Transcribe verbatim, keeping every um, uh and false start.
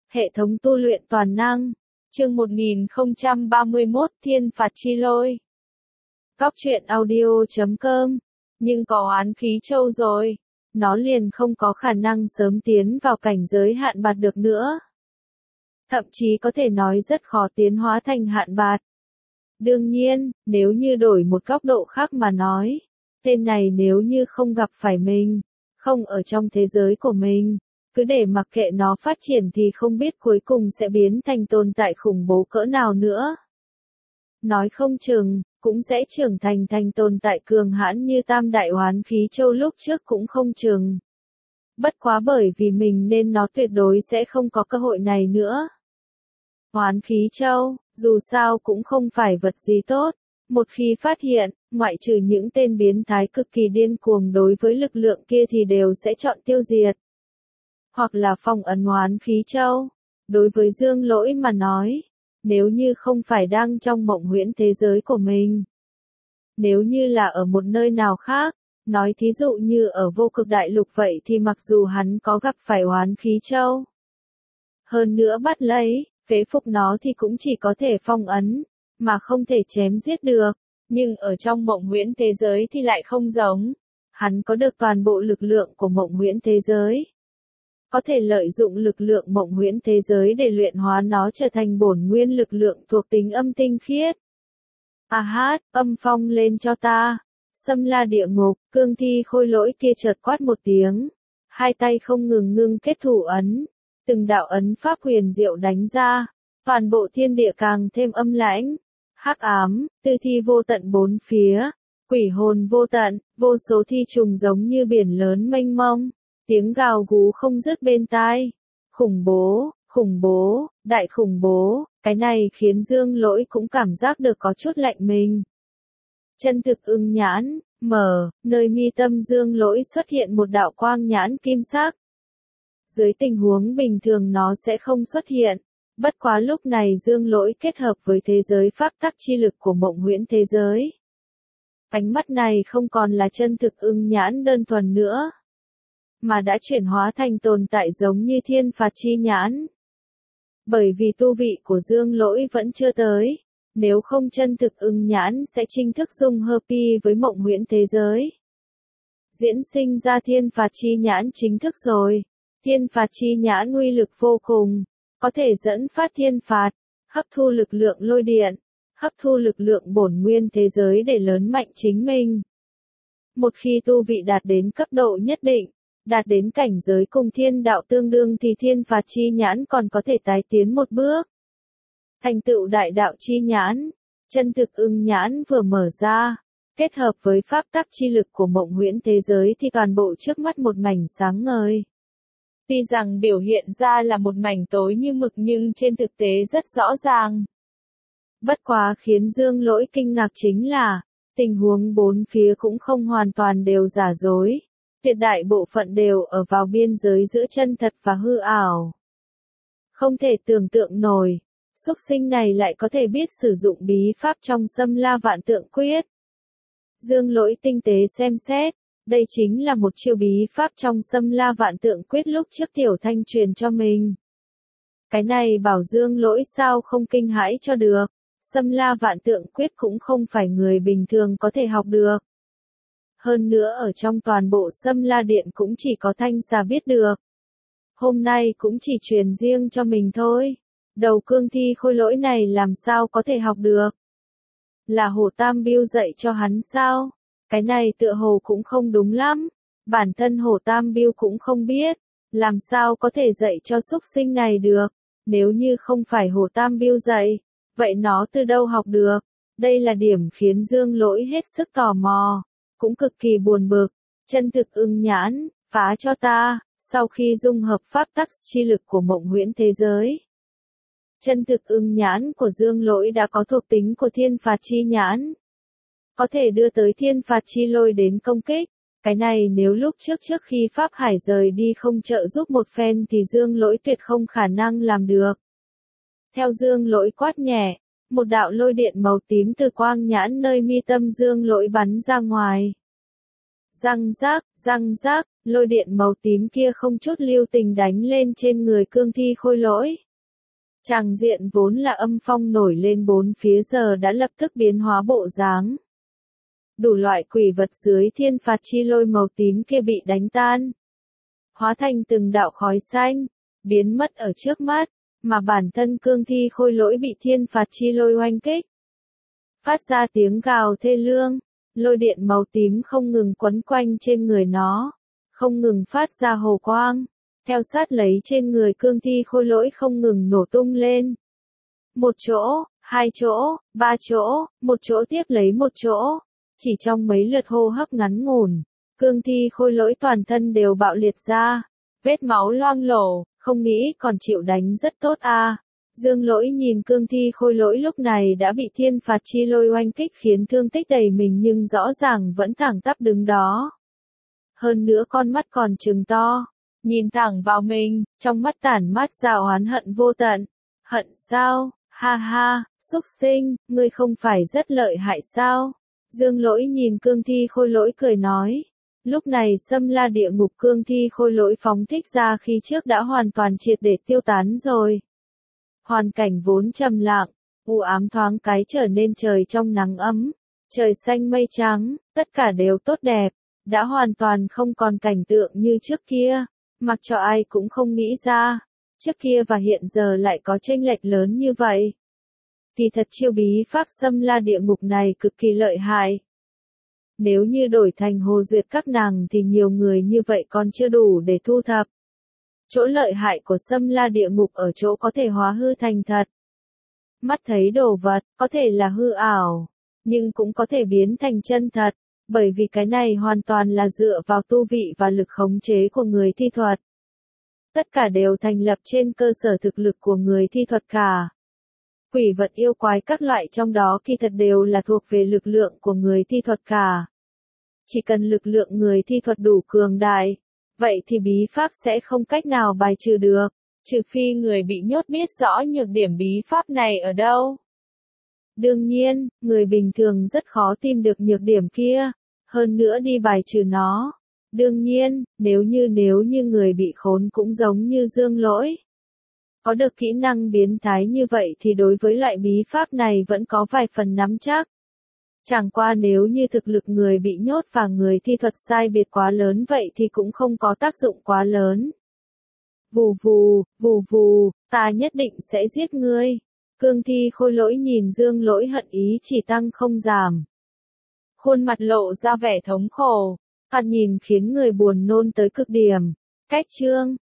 Hệ thống tu luyện toàn năng. Chương một nghìn không trăm ba mươi mốt Thiên phạt chi lôi. Góc truyện audio chấm com. Nhưng có oán khí châu rồi. Nó liền không có khả năng sớm tiến vào cảnh giới hạn bạt được nữa. Thậm chí có thể nói rất khó tiến hóa thành hạn bạt. Đương nhiên, nếu như đổi một góc độ khác mà nói, tên này nếu như không gặp phải mình, không ở trong thế giới của mình, cứ để mặc kệ nó phát triển thì không biết cuối cùng sẽ biến thành tồn tại khủng bố cỡ nào nữa. Nói không chừng, cũng sẽ trưởng thành thành tồn tại cường hãn như tam đại oán khí châu lúc trước cũng không chừng. Bất quá bởi vì mình nên nó tuyệt đối sẽ không có cơ hội này nữa. Oán khí châu, dù sao cũng không phải vật gì tốt. Một khi phát hiện, ngoại trừ những tên biến thái cực kỳ điên cuồng đối với lực lượng kia thì đều sẽ chọn tiêu diệt. Hoặc là phong ấn oán khí châu. Đối với Dương Lỗi mà nói, nếu như không phải đang trong mộng huyễn thế giới của mình. Nếu như là ở một nơi nào khác, nói thí dụ như ở vô cực đại lục vậy thì mặc dù hắn có gặp phải oán khí châu. Hơn nữa bắt lấy, phế phục nó thì cũng chỉ có thể phong ấn, mà không thể chém giết được. Nhưng ở trong mộng huyễn thế giới thì lại không giống. Hắn có được toàn bộ lực lượng của mộng huyễn thế giới. Có thể lợi dụng lực lượng mộng huyễn thế giới để luyện hóa nó trở thành bổn nguyên lực lượng thuộc tính âm tinh khiết. A hát, âm phong lên cho ta. Xâm la địa ngục, cương thi khôi lỗi kia chợt quát một tiếng. Hai tay không ngừng ngưng kết thủ ấn. Từng đạo ấn pháp huyền diệu đánh ra. Toàn bộ thiên địa càng thêm âm lãnh. Hắc ám, tư thi vô tận bốn phía. Quỷ hồn vô tận, vô số thi trùng giống như biển lớn mênh mông. Tiếng gào gú không dứt bên tai. Khủng bố, khủng bố, đại khủng bố, cái này khiến Dương Lỗi cũng cảm giác được có chút lạnh mình. Chân thực ưng nhãn, mở, nơi mi tâm Dương Lỗi xuất hiện một đạo quang nhãn kim sắc. Dưới tình huống bình thường nó sẽ không xuất hiện. Bất quá lúc này Dương Lỗi kết hợp với thế giới pháp tắc chi lực của mộng huyễn thế giới. Ánh mắt này không còn là chân thực ưng nhãn đơn thuần nữa, mà đã chuyển hóa thành tồn tại giống như thiên phạt chi nhãn. Bởi vì tu vị của Dương Lỗi vẫn chưa tới, nếu không chân thực ưng nhãn sẽ chính thức dung hợp với mộng huyễn thế giới. Diễn sinh ra thiên phạt chi nhãn chính thức rồi. Thiên phạt chi nhãn uy lực vô cùng, có thể dẫn phát thiên phạt, hấp thu lực lượng lôi điện, hấp thu lực lượng bổn nguyên thế giới để lớn mạnh chính mình. Một khi tu vị đạt đến cấp độ nhất định, đạt đến cảnh giới cùng thiên đạo tương đương thì thiên phạt chi nhãn còn có thể tái tiến một bước. Thành tựu đại đạo chi nhãn, chân thực ưng nhãn vừa mở ra, kết hợp với pháp tắc chi lực của mộng huyễn thế giới thì toàn bộ trước mắt một mảnh sáng ngời. Tuy rằng biểu hiện ra là một mảnh tối như mực nhưng trên thực tế rất rõ ràng. Bất quá khiến Dương Lỗi kinh ngạc chính là, tình huống bốn phía cũng không hoàn toàn đều giả dối. Tuyệt đại bộ phận đều ở vào biên giới giữa chân thật và hư ảo. Không thể tưởng tượng nổi, súc sinh này lại có thể biết sử dụng bí pháp trong Xâm La Vạn Tượng Quyết. Dương Lỗi tinh tế xem xét, đây chính là một chiêu bí pháp trong Xâm La Vạn Tượng Quyết lúc trước Tiểu Thanh truyền cho mình. Cái này bảo Dương Lỗi sao không kinh hãi cho được, Xâm La Vạn Tượng Quyết cũng không phải người bình thường có thể học được. Hơn nữa ở trong toàn bộ Xâm La Điện cũng chỉ có Thanh Xà biết được. Hôm nay cũng chỉ truyền riêng cho mình thôi. Đầu cương thi khôi lỗi này làm sao có thể học được? Là Hồ Tam Biêu dạy cho hắn sao? Cái này tựa hồ cũng không đúng lắm. Bản thân Hồ Tam Biêu cũng không biết. Làm sao có thể dạy cho súc sinh này được? Nếu như không phải Hồ Tam Biêu dạy, vậy nó từ đâu học được? Đây là điểm khiến Dương Lỗi hết sức tò mò. Cũng cực kỳ buồn bực. Chân thực ưng nhãn, phá cho ta. Sau khi dung hợp pháp tắc chi lực của mộng huyễn thế giới, chân thực ưng nhãn của Dương Lỗi đã có thuộc tính của thiên phạt chi nhãn. Có thể đưa tới thiên phạt chi lôi đến công kích. Cái này nếu lúc trước trước khi Pháp Hải rời đi không trợ giúp một phen thì Dương Lỗi tuyệt không khả năng làm được. Theo Dương Lỗi quát nhẹ, một đạo lôi điện màu tím từ quang nhãn nơi mi tâm Dương Lỗi bắn ra ngoài. Răng rác, răng rác, lôi điện màu tím kia không chút lưu tình đánh lên trên người cương thi khôi lỗi. Tràng diện vốn là âm phong nổi lên bốn phía giờ đã lập tức biến hóa bộ dáng. Đủ loại quỷ vật dưới thiên phạt chi lôi màu tím kia bị đánh tan. Hóa thành từng đạo khói xanh, biến mất ở trước mắt, mà bản thân cương thi khôi lỗi bị thiên phạt chi lôi oanh kích. Phát ra tiếng gào thê lương, lôi điện màu tím không ngừng quấn quanh trên người nó, không ngừng phát ra hồ quang, theo sát lấy trên người cương thi khôi lỗi không ngừng nổ tung lên. Một chỗ, hai chỗ, ba chỗ, một chỗ tiếp lấy một chỗ, chỉ trong mấy lượt hô hấp ngắn ngủn, cương thi khôi lỗi toàn thân đều bạo liệt ra, vết máu loang lổ, không nghĩ còn chịu đánh rất tốt à. Dương Lỗi nhìn cương thi khôi lỗi lúc này đã bị thiên phạt chi lôi oanh kích khiến thương tích đầy mình nhưng rõ ràng vẫn thẳng tắp đứng đó. Hơn nữa con mắt còn trừng to, nhìn thẳng vào mình, trong mắt tản mát ra oán hận vô tận. Hận sao? Ha ha, xúc sinh, ngươi không phải rất lợi hại sao? Dương Lỗi nhìn cương thi khôi lỗi cười nói. Lúc này xâm la địa ngục cương thi khôi lỗi phóng thích ra khi trước đã hoàn toàn triệt để tiêu tán rồi. Hoàn cảnh vốn trầm lặng, u ám thoáng cái trở nên trời trong nắng ấm, trời xanh mây trắng, tất cả đều tốt đẹp, đã hoàn toàn không còn cảnh tượng như trước kia, mặc cho ai cũng không nghĩ ra, trước kia và hiện giờ lại có chênh lệch lớn như vậy. Kỳ thật chiêu bí pháp xâm la địa ngục này cực kỳ lợi hại. Nếu như đổi thành Hồ Duyệt các nàng thì nhiều người như vậy còn chưa đủ để thu thập. Chỗ lợi hại của xâm la địa ngục ở chỗ có thể hóa hư thành thật. Mắt thấy đồ vật, có thể là hư ảo, nhưng cũng có thể biến thành chân thật, bởi vì cái này hoàn toàn là dựa vào tu vị và lực khống chế của người thi thuật. Tất cả đều thành lập trên cơ sở thực lực của người thi thuật cả. Quỷ vật yêu quái các loại trong đó kỳ thật đều là thuộc về lực lượng của người thi thuật cả. Chỉ cần lực lượng người thi thuật đủ cường đại, vậy thì bí pháp sẽ không cách nào bài trừ được, trừ phi người bị nhốt biết rõ nhược điểm bí pháp này ở đâu. Đương nhiên, người bình thường rất khó tìm được nhược điểm kia, hơn nữa đi bài trừ nó. Đương nhiên, nếu như nếu như người bị khốn cũng giống như Dương Lỗi. Có được kỹ năng biến thái như vậy thì đối với loại bí pháp này vẫn có vài phần nắm chắc. Chẳng qua nếu như thực lực người bị nhốt và người thi thuật sai biệt quá lớn vậy thì cũng không có tác dụng quá lớn. Vù vù, vù vù, ta nhất định sẽ giết ngươi. Cương thi khôi lỗi nhìn Dương Lỗi hận ý chỉ tăng không giảm. Khuôn mặt lộ ra vẻ thống khổ, thoạt nhìn khiến người buồn nôn tới cực điểm. Cách chương